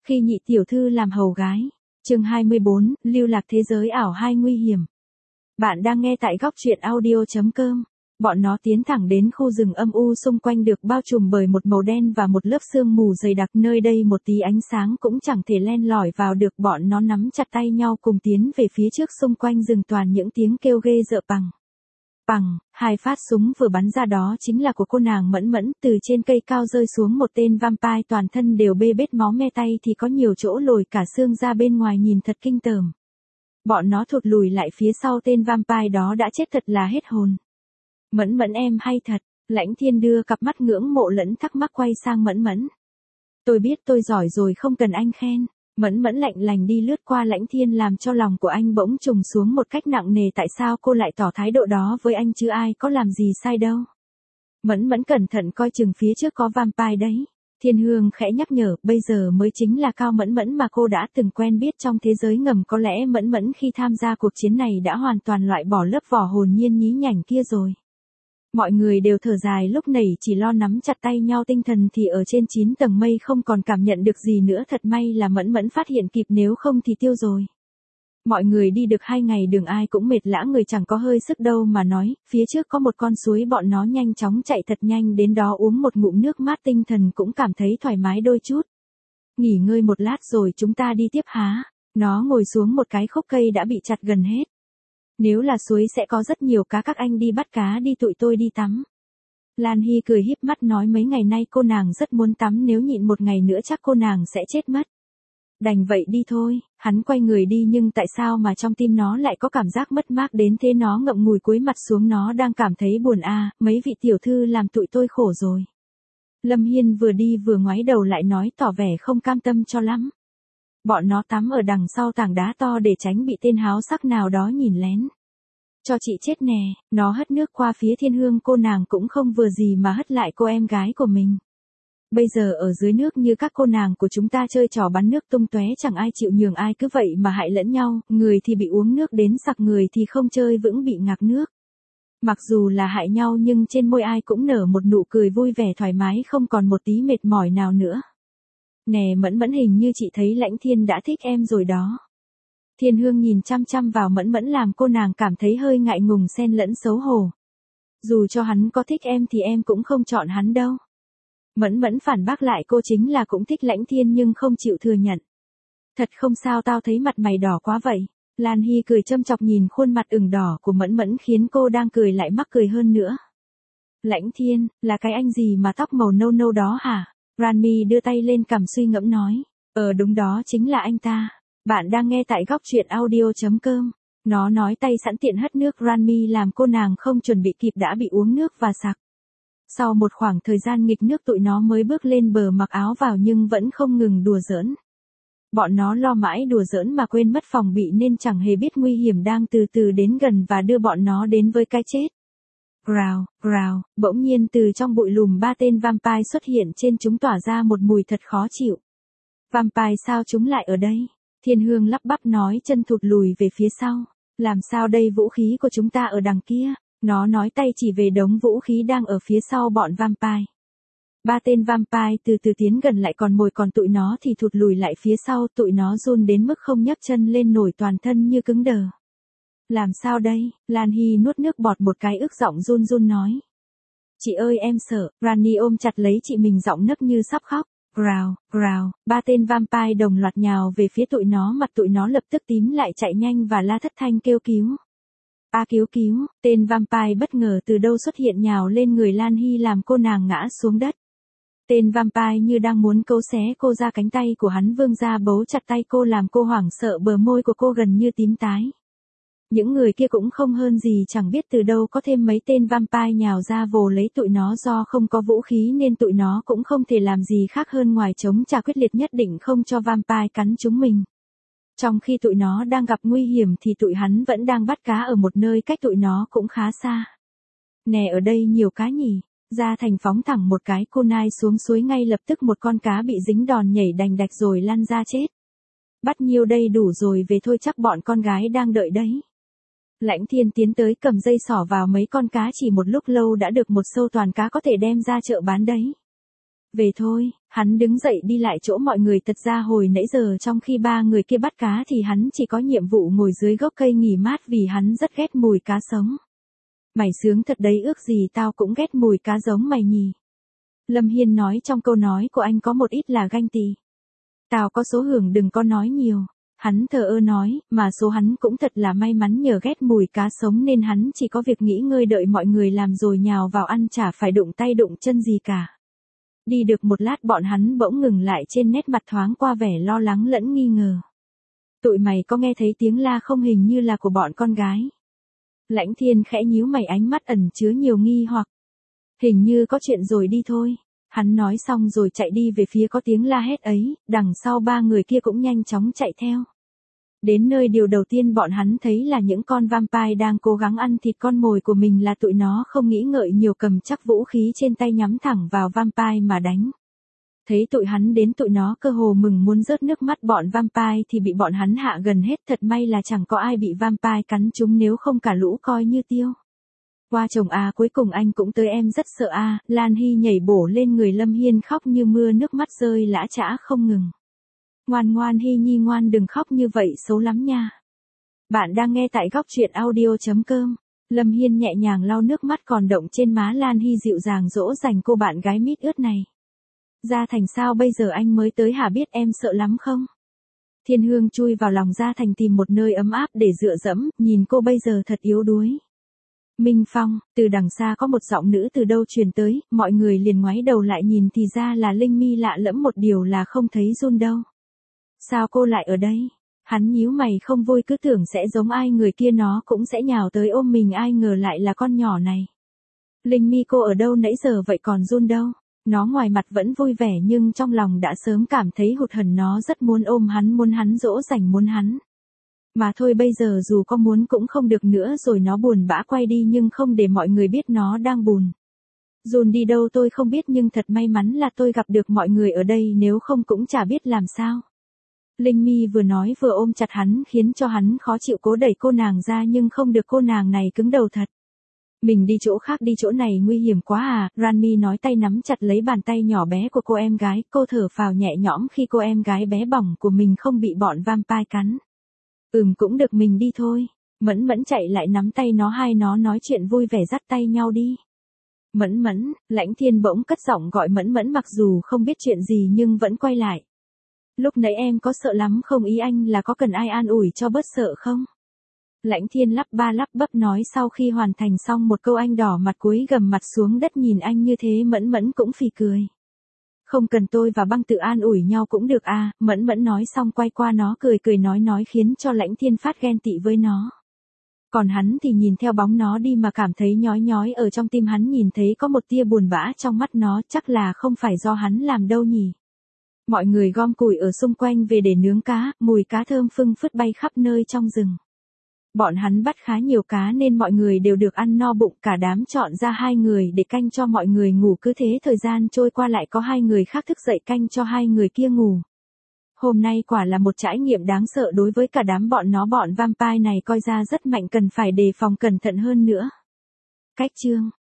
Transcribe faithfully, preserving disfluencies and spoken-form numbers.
Khi nhị tiểu thư làm hầu gái. Chương hai mươi bốn, lưu lạc thế giới ảo hai nguy hiểm. Bạn đang nghe tại góc truyện audio chấm com. Bọn nó tiến thẳng đến khu rừng âm u xung quanh được bao trùm bởi một màu đen và một lớp sương mù dày đặc, nơi đây một tí ánh sáng cũng chẳng thể len lỏi vào được. Bọn nó nắm chặt tay nhau cùng tiến về phía trước, xung quanh rừng toàn những tiếng kêu ghê rợn. Bằng bằng, hai phát súng vừa bắn ra đó chính là của cô nàng Mẫn Mẫn. Từ trên cây cao rơi xuống một tên vampire, toàn thân đều bê bết máu me, tay thì có nhiều chỗ lồi cả xương ra bên ngoài, nhìn thật kinh tởm. Bọn nó thụt lùi lại phía sau, tên vampire đó đã chết thật là hết hồn. Mẫn Mẫn em hay thật. Lãnh Thiên đưa cặp mắt ngưỡng mộ lẫn thắc mắc quay sang Mẫn Mẫn. Tôi biết tôi giỏi rồi, không cần anh khen. Mẫn Mẫn lạnh lành đi lướt qua Lãnh Thiên, làm cho lòng của anh bỗng trùng xuống một cách nặng nề. Tại sao cô lại tỏ thái độ đó với anh chứ, ai có làm gì sai đâu. Mẫn Mẫn cẩn thận coi chừng, phía trước có vampire đấy. Thiên Hương khẽ nhắc nhở, bây giờ mới chính là Cao Mẫn Mẫn mà cô đã từng quen biết trong thế giới ngầm. Có lẽ Mẫn Mẫn khi tham gia cuộc chiến này đã hoàn toàn loại bỏ lớp vỏ hồn nhiên nhí nhảnh kia rồi. Mọi người đều thở dài lúc này, chỉ lo nắm chặt tay nhau, tinh thần thì ở trên chín tầng mây, không còn cảm nhận được gì nữa. Thật may là Mẫn Mẫn phát hiện kịp, nếu không thì tiêu rồi. Mọi người đi được hai ngày đường, ai cũng mệt lã người, chẳng có hơi sức đâu mà nói. Phía trước có một con suối, bọn nó nhanh chóng chạy thật nhanh đến đó, uống một ngụm nước mát, tinh thần cũng cảm thấy thoải mái đôi chút. Nghỉ ngơi một lát rồi chúng ta đi tiếp há. Nó ngồi xuống một cái khúc cây đã bị chặt gần hết. Nếu là suối sẽ có rất nhiều cá, các anh đi bắt cá đi, tụi tôi đi tắm. Lan Hy cười híp mắt nói, mấy ngày nay cô nàng rất muốn tắm, nếu nhịn một ngày nữa chắc cô nàng sẽ chết mất. Đành vậy đi thôi. Hắn quay người đi, nhưng tại sao mà trong tim nó lại có cảm giác mất mát đến thế. Nó ngậm ngùi cúi mặt xuống, nó đang cảm thấy buồn à, mấy vị tiểu thư làm tụi tôi khổ rồi. Lâm Hiên vừa đi vừa ngoái đầu lại nói, tỏ vẻ không cam tâm cho lắm. Bọn nó tắm ở đằng sau tảng đá to để tránh bị tên háo sắc nào đó nhìn lén. Cho chị chết nè. Nó hất nước qua phía Thiên Hương, cô nàng cũng không vừa gì mà hất lại cô em gái của mình. Bây giờ ở dưới nước như các cô nàng của chúng ta chơi trò bắn nước tung tóe, chẳng ai chịu nhường ai, cứ vậy mà hại lẫn nhau, người thì bị uống nước đến sặc, người thì không chơi vững bị ngạt nước. Mặc dù là hại nhau nhưng trên môi ai cũng nở một nụ cười vui vẻ thoải mái, không còn một tí mệt mỏi nào nữa. Nè Mẫn Mẫn, hình như chị thấy Lãnh Thiên đã thích em rồi đó. Thiên Hương nhìn chăm chăm vào Mẫn Mẫn làm cô nàng cảm thấy hơi ngại ngùng xen lẫn xấu hổ. Dù cho hắn có thích em thì em cũng không chọn hắn đâu. Mẫn Mẫn phản bác lại, cô chính là cũng thích Lãnh Thiên nhưng không chịu thừa nhận. Thật không sao, tao thấy mặt mày đỏ quá vậy. Lan Hy cười châm chọc nhìn khuôn mặt ửng đỏ của Mẫn Mẫn, khiến cô đang cười lại mắc cười hơn nữa. Lãnh Thiên, là cái anh gì mà tóc màu nâu nâu đó hả? Ranmi đưa tay lên cằm suy ngẫm nói. Ờ đúng đó, chính là anh ta. Bạn đang nghe tại góc truyện audio chấm com. Nó nói tay sẵn tiện hất nước Ranmi làm cô nàng không chuẩn bị kịp đã bị uống nước và sặc. Sau một khoảng thời gian nghịch nước, tụi nó mới bước lên bờ mặc áo vào nhưng vẫn không ngừng đùa giỡn. Bọn nó lo mãi đùa giỡn mà quên mất phòng bị, nên chẳng hề biết nguy hiểm đang từ từ đến gần và đưa bọn nó đến với cái chết. Rào, rào, bỗng nhiên từ trong bụi lùm ba tên vampire xuất hiện, trên chúng tỏa ra một mùi thật khó chịu. Vampire sao chúng lại ở đây? Thiên Hương lắp bắp nói, chân thụt lùi về phía sau. Làm sao đây, vũ khí của chúng ta ở đằng kia. Nó nói tay chỉ về đống vũ khí đang ở phía sau bọn vampire. Ba tên vampire từ từ tiến gần lại, còn mồi còn tụi nó thì thụt lùi lại phía sau, tụi nó run đến mức không nhấc chân lên nổi, toàn thân như cứng đờ. Làm sao đây? Lan Hy nuốt nước bọt một cái, ức giọng run run nói. Chị ơi em sợ. Rani ôm chặt lấy chị mình, giọng nấc như sắp khóc. Rào, rào, ba tên vampire đồng loạt nhào về phía tụi nó, mặt tụi nó lập tức tím lại, chạy nhanh và la thất thanh kêu cứu. A à, cứu cứu. Tên vampire bất ngờ từ đâu xuất hiện, nhào lên người Lan Hy làm cô nàng ngã xuống đất. Tên vampire như đang muốn cấu xé cô ra, cánh tay của hắn vươn ra bấu chặt tay cô làm cô hoảng sợ, bờ môi của cô gần như tím tái. Những người kia cũng không hơn gì, chẳng biết từ đâu có thêm mấy tên vampire nhào ra vồ lấy tụi nó. Do không có vũ khí nên tụi nó cũng không thể làm gì khác hơn ngoài chống trả quyết liệt, nhất định không cho vampire cắn chúng mình. Trong khi tụi nó đang gặp nguy hiểm thì tụi hắn vẫn đang bắt cá ở một nơi cách tụi nó cũng khá xa. Nè ở đây nhiều cá nhỉ. Ra Thành phóng thẳng một cái kunai xuống suối, ngay lập tức một con cá bị dính đòn nhảy đành đạch rồi lăn ra chết. Bắt nhiêu đây đủ rồi, về thôi, chắc bọn con gái đang đợi đấy. Lãnh Thiên tiến tới cầm dây xỏ vào mấy con cá, chỉ một lúc lâu đã được một sâu toàn cá, có thể đem ra chợ bán đấy. Về thôi, hắn đứng dậy đi lại chỗ mọi người. Thật ra hồi nãy giờ trong khi ba người kia bắt cá thì hắn chỉ có nhiệm vụ ngồi dưới gốc cây nghỉ mát vì hắn rất ghét mùi cá sống. Mày sướng thật đấy, ước gì tao cũng ghét mùi cá giống mày nhỉ. Lâm Hiên nói trong câu nói của anh có một ít là ganh tị. Tao có số hưởng đừng có nói nhiều. Hắn thờ ơ nói, mà số hắn cũng thật là may mắn nhờ ghét mùi cá sống nên hắn chỉ có việc nghỉ ngơi đợi mọi người làm rồi nhào vào ăn, chả phải đụng tay đụng chân gì cả. Đi được một lát bọn hắn bỗng ngừng lại, trên nét mặt thoáng qua vẻ lo lắng lẫn nghi ngờ. Tụi mày có nghe thấy tiếng la không, hình như là của bọn con gái. Lãnh Thiên khẽ nhíu mày, ánh mắt ẩn chứa nhiều nghi hoặc. Hình như có chuyện rồi, đi thôi. Hắn nói xong rồi chạy đi về phía có tiếng la hét ấy, đằng sau ba người kia cũng nhanh chóng chạy theo. Đến nơi điều đầu tiên bọn hắn thấy là những con vampire đang cố gắng ăn thịt con mồi của mình, là tụi nó không nghĩ ngợi nhiều cầm chắc vũ khí trên tay nhắm thẳng vào vampire mà đánh. Thấy tụi hắn đến tụi nó cơ hồ mừng muốn rớt nước mắt, bọn vampire thì bị bọn hắn hạ gần hết, thật may là chẳng có ai bị vampire cắn trúng, nếu không cả lũ coi như tiêu. Qua chồng à, cuối cùng anh cũng tới, em rất sợ à. Lan Hy nhảy bổ lên người Lâm Hiên khóc như mưa, nước mắt rơi lã chã không ngừng. Ngoan ngoan Hy Nhi ngoan, đừng khóc như vậy, xấu lắm nha. Bạn đang nghe tại góc truyện audio chấm com. Lâm Hiên nhẹ nhàng lau nước mắt còn động trên má Lan Hy, dịu dàng dỗ dành cô bạn gái mít ướt này. Gia Thành sao bây giờ anh mới tới hả, biết em sợ lắm không? Thiên Hương chui vào lòng Gia Thành tìm một nơi ấm áp để dựa dẫm, nhìn cô bây giờ thật yếu đuối. Minh Phong, từ đằng xa có một giọng nữ từ đâu truyền tới, mọi người liền ngoái đầu lại nhìn thì ra là Linh Mi, lạ lẫm một điều là không thấy Jun đâu. Sao cô lại ở đây? Hắn nhíu mày không vui, cứ tưởng sẽ giống ai người kia nó cũng sẽ nhào tới ôm mình, ai ngờ lại là con nhỏ này. Linh Mi cô ở đâu nãy giờ vậy, còn Jun đâu? Nó ngoài mặt vẫn vui vẻ nhưng trong lòng đã sớm cảm thấy hụt hẫng, nó rất muốn ôm hắn, muốn hắn dỗ dành, muốn hắn. Mà thôi bây giờ dù có muốn cũng không được nữa rồi, nó buồn bã quay đi nhưng không để mọi người biết nó đang buồn. Jun đi đâu tôi không biết, nhưng thật may mắn là tôi gặp được mọi người ở đây, nếu không cũng chả biết làm sao. Linh Mi vừa nói vừa ôm chặt hắn khiến cho hắn khó chịu, cố đẩy cô nàng ra nhưng không được, cô nàng này cứng đầu thật. Mình đi chỗ khác đi, chỗ này nguy hiểm quá à. Ranmi nói, tay nắm chặt lấy bàn tay nhỏ bé của cô em gái, cô thở phào nhẹ nhõm khi cô em gái bé bỏng của mình không bị bọn vampire cắn. Ừm cũng được, mình đi thôi. Mẫn Mẫn chạy lại nắm tay nó, hai nó nói chuyện vui vẻ dắt tay nhau đi. Mẫn Mẫn, Lãnh Thiên bỗng cất giọng gọi Mẫn Mẫn, mặc dù không biết chuyện gì nhưng vẫn quay lại. Lúc nãy em có sợ lắm không, ý anh là có cần ai an ủi cho bớt sợ không? Lãnh Thiên lắp ba lắp bắp nói, sau khi hoàn thành xong một câu anh đỏ mặt cúi gằm mặt xuống đất nhìn anh như thế. Mẫn Mẫn cũng phì cười. Không cần, tôi và Băng tự an ủi nhau cũng được à. Mẫn Mẫn nói xong quay qua nó cười cười nói nói khiến cho Lãnh Thiên phát ghen tị với nó. Còn hắn thì nhìn theo bóng nó đi mà cảm thấy nhói nhói ở trong tim, hắn nhìn thấy có một tia buồn bã trong mắt nó, chắc là không phải do hắn làm đâu nhỉ. Mọi người gom củi ở xung quanh về để nướng cá, mùi cá thơm phưng phất bay khắp nơi trong rừng. Bọn hắn bắt khá nhiều cá nên mọi người đều được ăn no bụng, cả đám chọn ra hai người để canh cho mọi người ngủ, cứ thế thời gian trôi qua lại có hai người khác thức dậy canh cho hai người kia ngủ. Hôm nay quả là một trải nghiệm đáng sợ đối với cả đám bọn nó, bọn vampire này coi ra rất mạnh, cần phải đề phòng cẩn thận hơn nữa. Cách chương